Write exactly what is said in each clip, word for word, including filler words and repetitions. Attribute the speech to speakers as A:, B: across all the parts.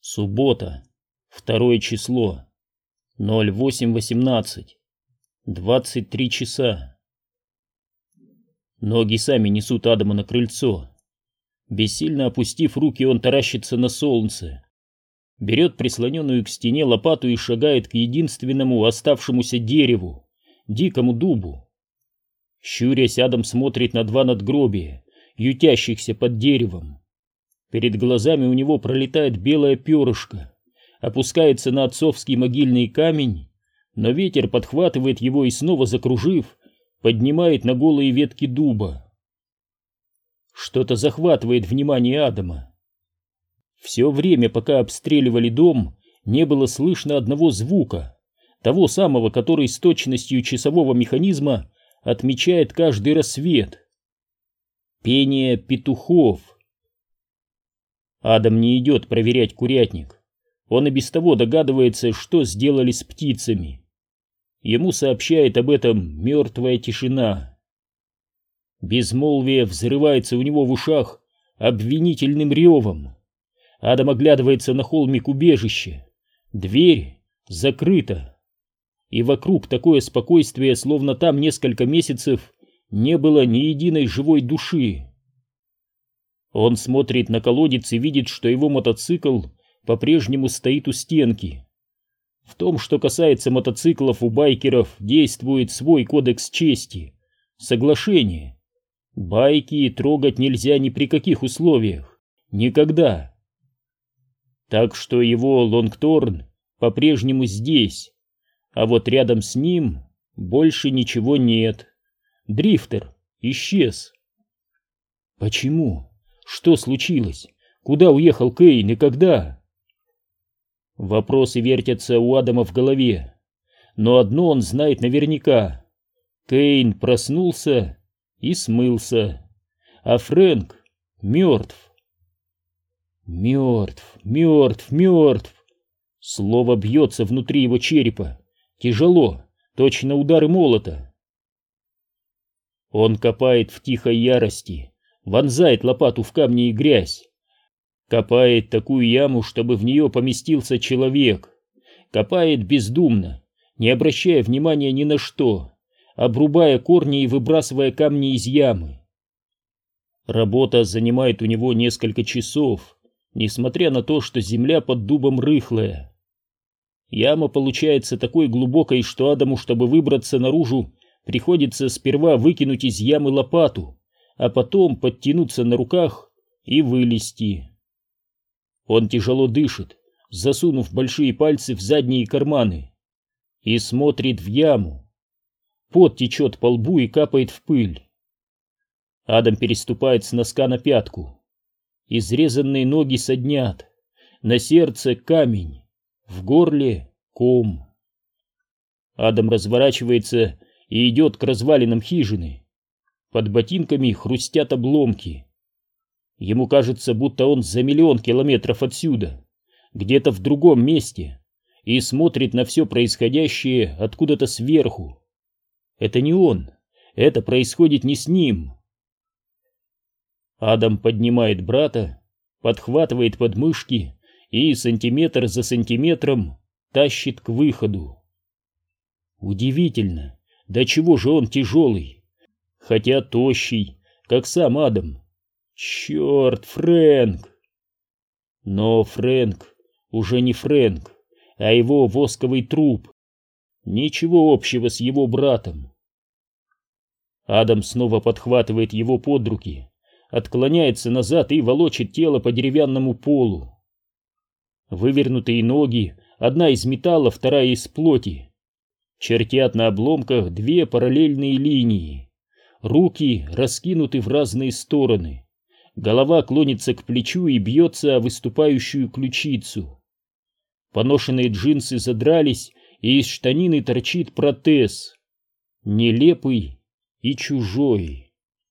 A: Суббота, второе число, ноль восемь восемнадцать, двадцать три часа. Ноги сами несут Адама на крыльцо. Бессильно опустив руки, он таращится на солнце. Берет прислоненную к стене лопату и шагает к единственному оставшемуся дереву, дикому дубу. Щурясь, Адам смотрит на два надгробия, ютящихся под деревом. Перед глазами у него пролетает белое перышко, опускается на отцовский могильный камень, но ветер подхватывает его и, снова закружив, поднимает на голые ветки дуба. Что-то захватывает внимание Адама. Все время, пока обстреливали дом, не было слышно одного звука, того самого, который с точностью часового механизма отмечает каждый рассвет. Пение петухов. Адам не идет проверять курятник. Он и без того догадывается, что сделали с птицами. Ему сообщает об этом мертвая тишина. Безмолвие взрывается у него в ушах обвинительным ревом. Адам оглядывается на холмик убежища. Дверь закрыта. И вокруг такое спокойствие, словно там несколько месяцев не было ни единой живой души. Он смотрит на колодец и видит, что его мотоцикл по-прежнему стоит у стенки. В том, что касается мотоциклов, у байкеров действует свой кодекс чести, соглашение. Байки трогать нельзя ни при каких условиях, никогда. Так что его Лонгторн по-прежнему здесь, а вот рядом с ним больше ничего нет. Дрифтер исчез. Почему? Что случилось? Куда уехал Кейн и когда? Вопросы вертятся у Адама в голове, но одно он знает наверняка. Кейн проснулся и смылся, а Фрэнк мертв. Мертв, мертв, мертв. Слово бьется внутри его черепа, тяжело, точно удары молота. Он копает в тихой ярости, вонзает лопату в камни и грязь. Копает такую яму, чтобы в нее поместился человек. Копает бездумно, не обращая внимания ни на что, обрубая корни и выбрасывая камни из ямы. Работа занимает у него несколько часов, несмотря на то, что земля под дубом рыхлая. Яма получается такой глубокой, что Адаму, чтобы выбраться наружу, приходится сперва выкинуть из ямы лопату, а потом подтянуться на руках и вылезти. Он тяжело дышит, засунув большие пальцы в задние карманы, и смотрит в яму. Пот течет по лбу и капает в пыль. Адам переступает с носка на пятку. Изрезанные ноги саднят, на сердце камень, в горле ком. Адам разворачивается и идет к развалинам хижины. Под ботинками хрустят обломки. Ему кажется, будто он за миллион километров отсюда, где-то в другом месте, и смотрит на все происходящее откуда-то сверху. Это не он, это происходит не с ним. Адам поднимает брата, подхватывает подмышки и сантиметр за сантиметром тащит к выходу. Удивительно, до чего же он тяжелый, хотя тощий, как сам Адам. Черт, Фрэнк! Но Фрэнк уже не Фрэнк, а его восковый труп. Ничего общего с его братом. Адам снова подхватывает его под руки, отклоняется назад и волочит тело по деревянному полу. Вывернутые ноги, одна из металла, вторая из плоти. Чертят на обломках две параллельные линии. Руки раскинуты в разные стороны. Голова клонится к плечу и бьется о выступающую ключицу. Поношенные джинсы задрались, и из штанины торчит протез. Нелепый и чужой.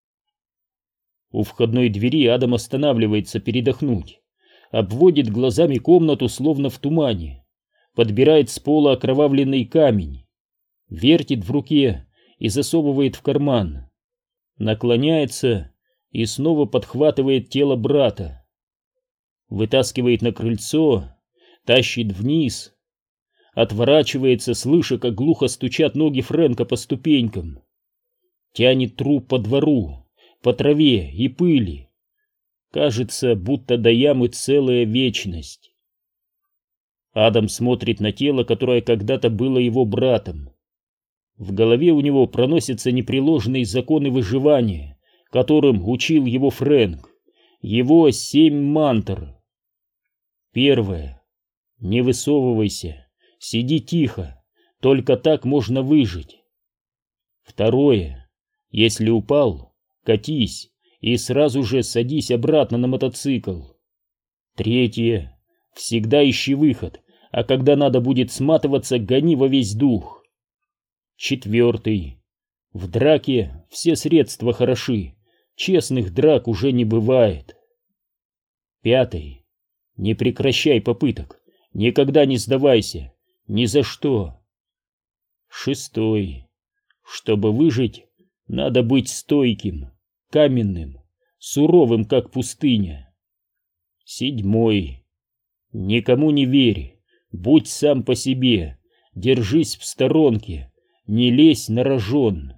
A: У входной двери Адам останавливается передохнуть. Обводит глазами комнату, словно в тумане. Подбирает с пола окровавленный камень. Вертит в руке и засовывает в карман. Наклоняется и снова подхватывает тело брата. Вытаскивает на крыльцо тащит вниз, отворачивается, слыша, как глухо стучат ноги Фрэнка по ступенькам, тянет труп по двору, по траве и пыли. Кажется, будто до ямы целая вечность. Адам смотрит на тело, которое когда-то было его братом. В голове у него проносятся непреложные законы выживания, которым учил его Фрэнк, его семь мантр. Первое. Не высовывайся, сиди тихо, только так можно выжить. Второе. Если упал, катись и сразу же садись обратно на мотоцикл. Третье. Всегда ищи выход, а когда надо будет сматываться, гони во весь дух. Четвертый. В драке все средства хороши, честных драк уже не бывает. Пятый. Не прекращай попыток, никогда не сдавайся, ни за что. Шестой. Чтобы выжить, надо быть стойким, каменным, суровым, как пустыня. Седьмой. Никому не верь, будь сам по себе, держись в сторонке, не лезь на рожон.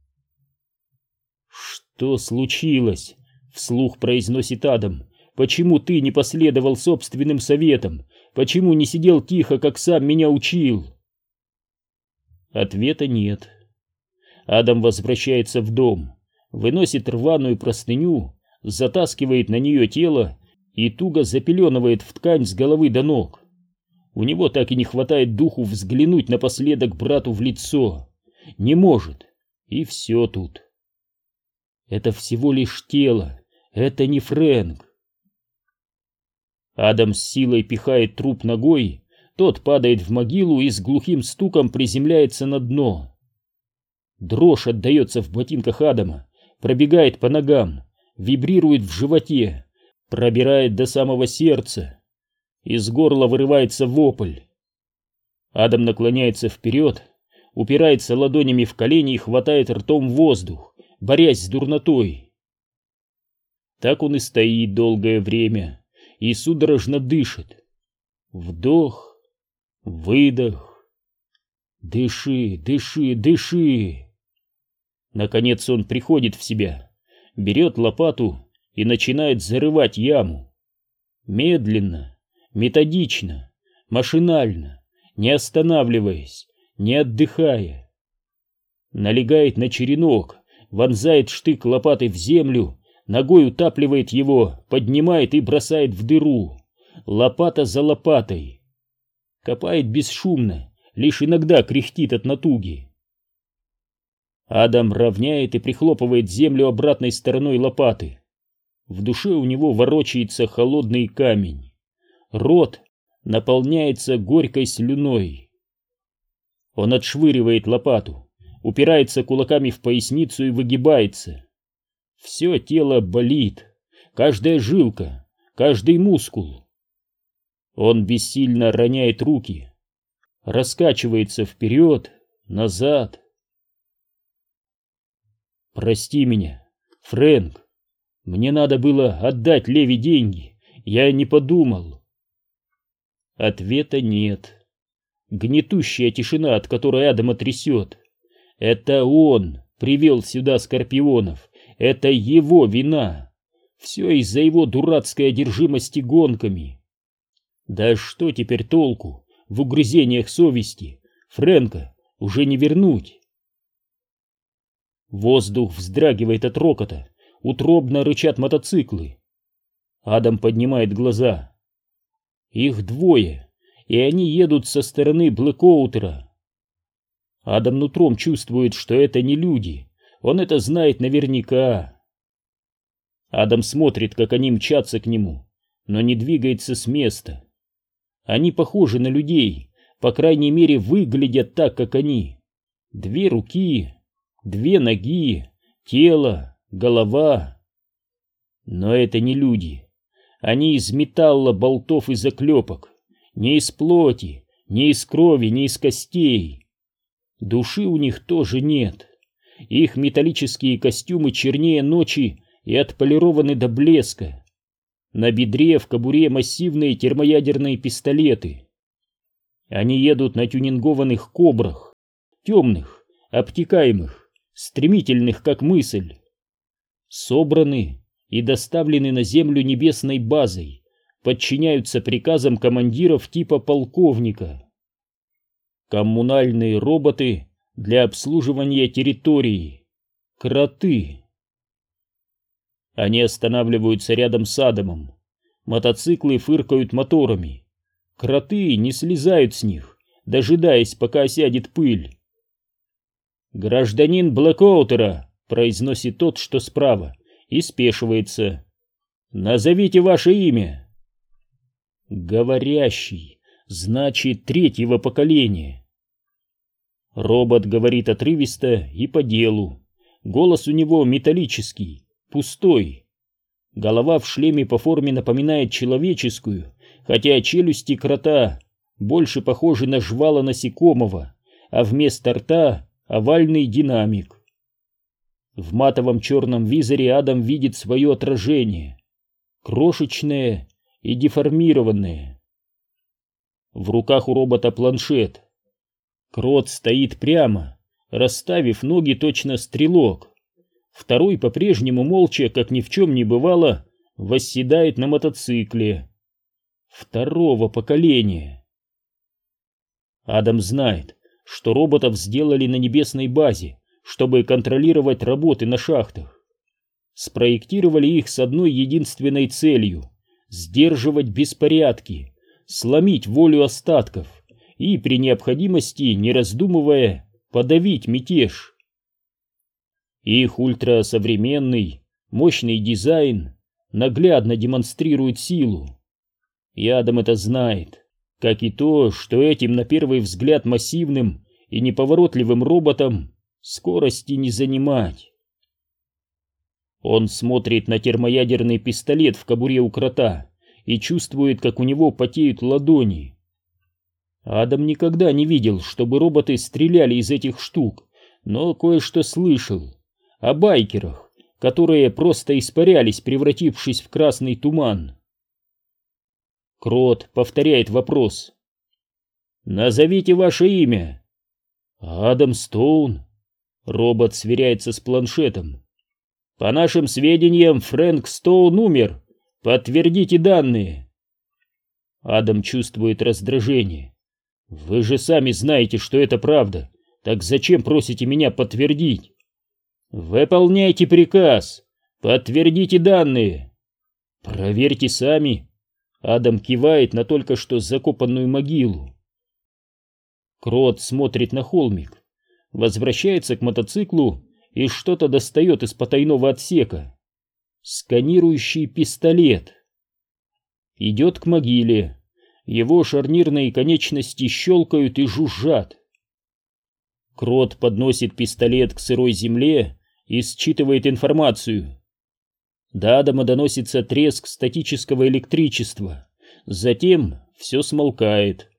A: «Что случилось?» — вслух произносит Адам. «Почему ты не последовал собственным советам? Почему не сидел тихо, как сам меня учил?» Ответа нет. Адам возвращается в дом, выносит рваную простыню, затаскивает на нее тело и туго запеленывает в ткань с головы до ног. У него так и не хватает духу взглянуть напоследок брату в лицо. Не может. И все тут. Это всего лишь тело. Это не Фрэнк. Адам с силой пихает труп ногой, тот падает в могилу и с глухим стуком приземляется на дно. Дрожь отдается в ботинках Адама, пробегает по ногам, вибрирует в животе, пробирает до самого сердца. Из горла вырывается вопль. Адам наклоняется вперед, упирается ладонями в колени и хватает ртом воздух, борясь с дурнотой. Так он и стоит долгое время и судорожно дышит. Вдох, выдох. Дыши, дыши, дыши. Наконец он приходит в себя, берет лопату и начинает зарывать яму. Медленно, методично, машинально, не останавливаясь, не отдыхая. Налегает на черенок, вонзает штык лопатой в землю, ногой утапливает его, поднимает и бросает в дыру. Лопата за лопатой. Копает бесшумно, лишь иногда кряхтит от натуги. Адам равняет и прихлопывает землю обратной стороной лопаты. В душе у него ворочается холодный камень. Рот наполняется горькой слюной. Он отшвыривает лопату, упирается кулаками в поясницу и выгибается. Все тело болит, каждая жилка, каждый мускул. Он бессильно роняет руки, раскачивается вперед, назад. «Прости меня, Фрэнк. Мне надо было отдать Леви деньги. Я не подумал». Ответа нет. Гнетущая тишина, от которой Адама трясет. Это он привел сюда скорпионов. Это его вина. Все из-за его дурацкой одержимости гонками. Да что теперь толку в угрызениях совести? Фрэнка уже не вернуть. Воздух вздрагивает от рокота. Утробно рычат мотоциклы. Адам поднимает глаза. Их двое, и они едут со стороны Блэкоутера. Адам нутром чувствует, что это не люди. Он это знает наверняка. Адам смотрит, как они мчатся к нему, но не двигается с места. Они похожи на людей, по крайней мере, выглядят так, как они. Две руки, две ноги, тело, голова. Но это не люди. Они из металла, болтов и заклепок. Не из плоти, не из крови, не из костей. Души у них тоже нет. Их металлические костюмы чернее ночи и отполированы до блеска. На бедре в кобуре массивные термоядерные пистолеты. Они едут на тюнингованных кобрах, темных, обтекаемых, стремительных, как мысль. Собраны и доставлены на землю небесной базой, подчиняются приказам командиров типа полковника. Коммунальные роботы для обслуживания территории. Кроты. Они останавливаются рядом с Адамом. Мотоциклы фыркают моторами. Кроты не слезают с них, дожидаясь, пока осядет пыль. «Гражданин Блэкоутера», — произносит тот, что справа, и спешивается. «Назовите ваше имя». Говорящий, значит, третьего поколения. Робот говорит отрывисто и по делу. Голос у него металлический, пустой. Голова в шлеме по форме напоминает человеческую, хотя челюсти крота больше похожи на жвала насекомого, а вместо рта овальный динамик. В матовом черном визоре Адам видит свое отражение, крошечное и деформированное. В руках у робота планшет. Крот стоит прямо, расставив ноги точно стрелок. Второй по-прежнему молча, как ни в чем не бывало, восседает на мотоцикле. Второго поколения. Адам знает, что роботов сделали на небесной базе, чтобы контролировать работы на шахтах. Спроектировали их с одной единственной целью — сдерживать беспорядки, сломить волю остатков и, при необходимости, не раздумывая, подавить мятеж. Их ультрасовременный, мощный дизайн наглядно демонстрирует силу. И Адам это знает, как и то, что этим на первый взгляд массивным и неповоротливым роботам скорости не занимать. Он смотрит на термоядерный пистолет в кобуре у крота и чувствует, как у него потеют ладони. Адам никогда не видел, чтобы роботы стреляли из этих штук, но кое-что слышал о байкерах, которые просто испарялись, превратившись в красный туман. Крот повторяет вопрос. «Назовите ваше имя». «Адам Стоун». Робот сверяется с планшетом. «По нашим сведениям, Фрэнк Стоун умер. Подтвердите данные». Адам чувствует раздражение. «Вы же сами знаете, что это правда. Так зачем просите меня подтвердить?» «Выполняйте приказ. Подтвердите данные». «Проверьте сами». Адам кивает на только что закопанную могилу. Крот смотрит на холмик, возвращается к мотоциклу и что-то достает из потайного отсека. Сканирующий пистолет. Идет к могиле. Его шарнирные конечности щелкают и жужжат. Крот подносит пистолет к сырой земле и считывает информацию. До Адама доносится треск статического электричества. Затем все смолкает.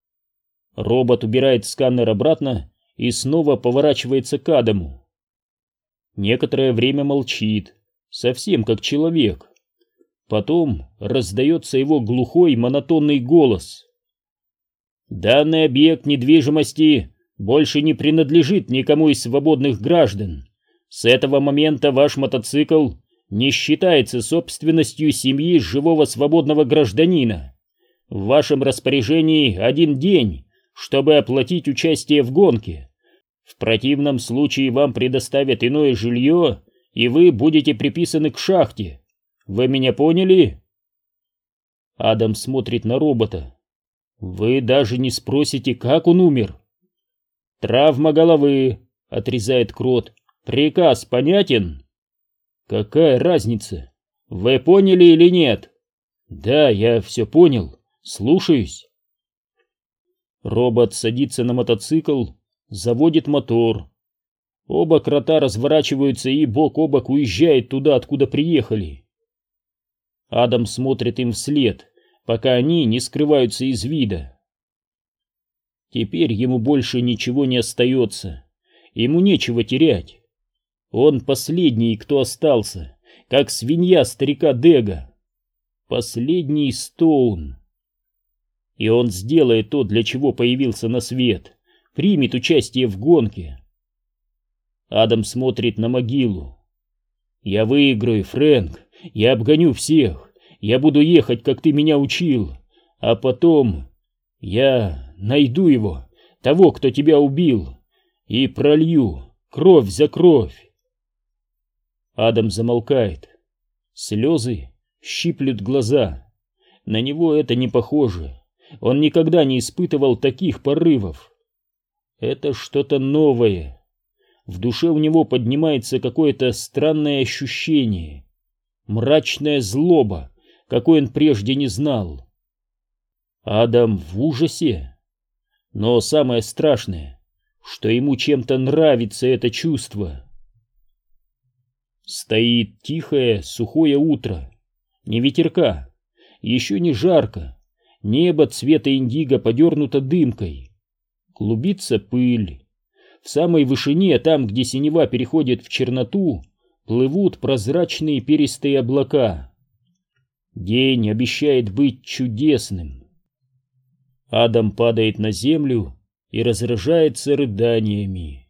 A: Робот убирает сканер обратно и снова поворачивается к Адаму. Некоторое время молчит, совсем как человек. Потом раздается его глухой монотонный голос. «Данный объект недвижимости больше не принадлежит никому из свободных граждан. С этого момента ваш мотоцикл не считается собственностью семьи живого свободного гражданина. В вашем распоряжении один день, чтобы оплатить участие в гонке. В противном случае вам предоставят иное жилье, и вы будете приписаны к шахте. Вы меня поняли?» Адам смотрит на робота. «Вы даже не спросите, как он умер?» «Травма головы», — отрезает Крот. «Приказ понятен?» «Какая разница? Вы поняли или нет?» «Да, я все понял. Слушаюсь». Робот садится на мотоцикл, заводит мотор. Оба крота разворачиваются и бок о бок уезжают туда, откуда приехали. Адам смотрит им вслед, пока они не скрываются из вида. Теперь ему больше ничего не остается. Ему нечего терять. Он последний, кто остался, как свинья старика Дега. Последний Стоун. И он сделает то, для чего появился на свет, примет участие в гонке. Адам смотрит на могилу. «Я выиграю, Фрэнк, я обгоню всех, я буду ехать, как ты меня учил, а потом я найду его, того, кто тебя убил, и пролью кровь за кровь». Адам замолкает. Слезы щиплют глаза. На него это не похоже. Он никогда не испытывал таких порывов. Это что-то новое. В душе у него поднимается какое-то странное ощущение. Мрачная злоба, какой он прежде не знал. Адам в ужасе. Но самое страшное, что ему чем-то нравится это чувство. Стоит тихое, сухое утро. Ни ветерка, еще не жарко. Небо цвета индиго подернуто дымкой. Клубится пыль. В самой вышине, там, где синева переходит в черноту, плывут прозрачные перистые облака. День обещает быть чудесным. Адам падает на землю и разражается рыданиями.